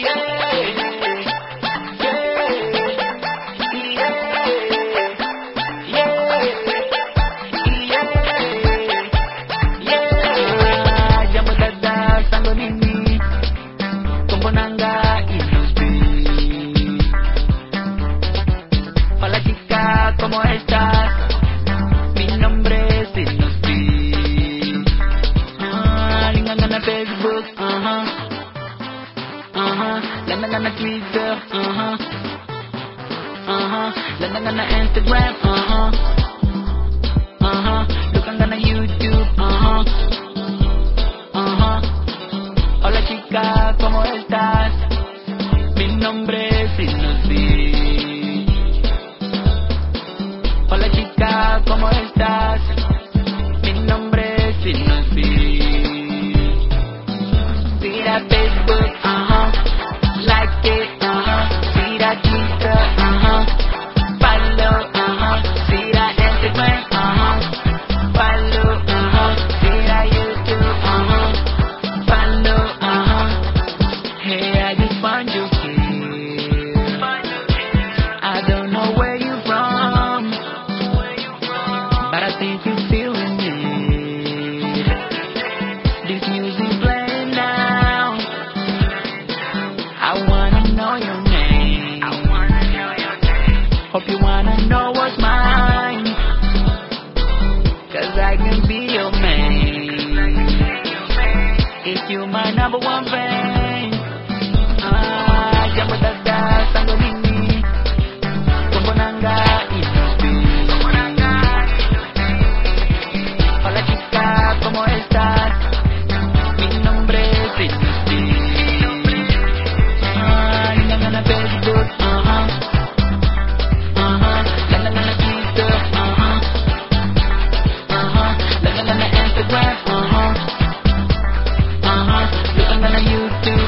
¿Cómo estás? Mi nombre es Inospi. Lingan na Facebook, langan na Twitter, langan na Instagram, lukan na YouTube, Hola chica, ¿cómo estás? Mi nombre es Inospi. Hola chica, ¿cómo estás? Mi nombre es Inospi. Mira Facebook, like it, mira Twitter, follow, mira Instagram, follow, mira YouTube, follow, hey, I just found you here. I don't know where you from, but I think you feeling it. This music playing now. I wanna know your name. Hope you wanna know what's mine, 'cause I can be your man if you my number one fan. Jangan dadah sanggo nini, kumbonanga Inospi. Hola chica, ¿cómo estás? Mi nombre es Inospi. Lingan na Facebook, langan na Twitter, langan na Instagram, lukan na YouTube,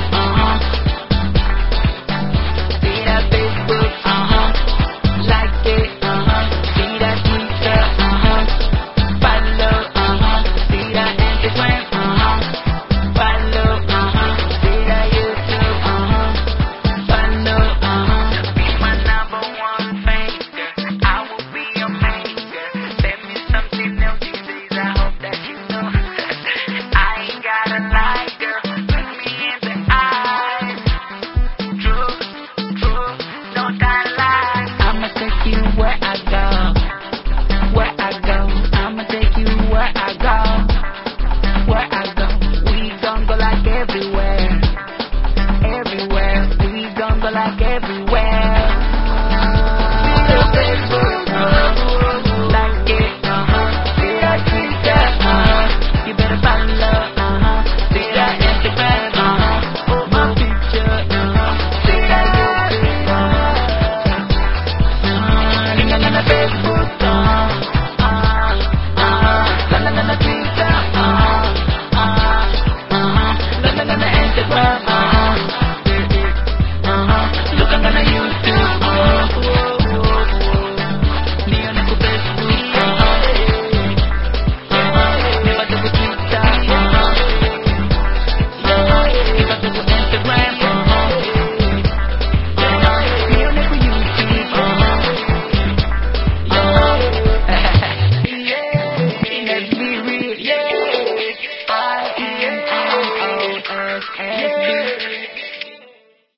mira Facebook, like it, mira Twitter, follow, mira Instagram, follow, mira YouTube, follow, be my number one fan, girl. I will be your main girl. Send me something else these days, I hope that you know. I ain't gotta lie, girl. Look me in the eyes. True, don't I lie. I'ma take you where I go, where I go. I'ma take you where I go, where I go. We gon' go like everywhere, everywhere. We gon' go like everywhere. So Facebook, like it, see that Twitter, you better follow, see that Instagram, my picture, see that YouTube, lingan na Facebook, langan na Twitter, langan na Instagram.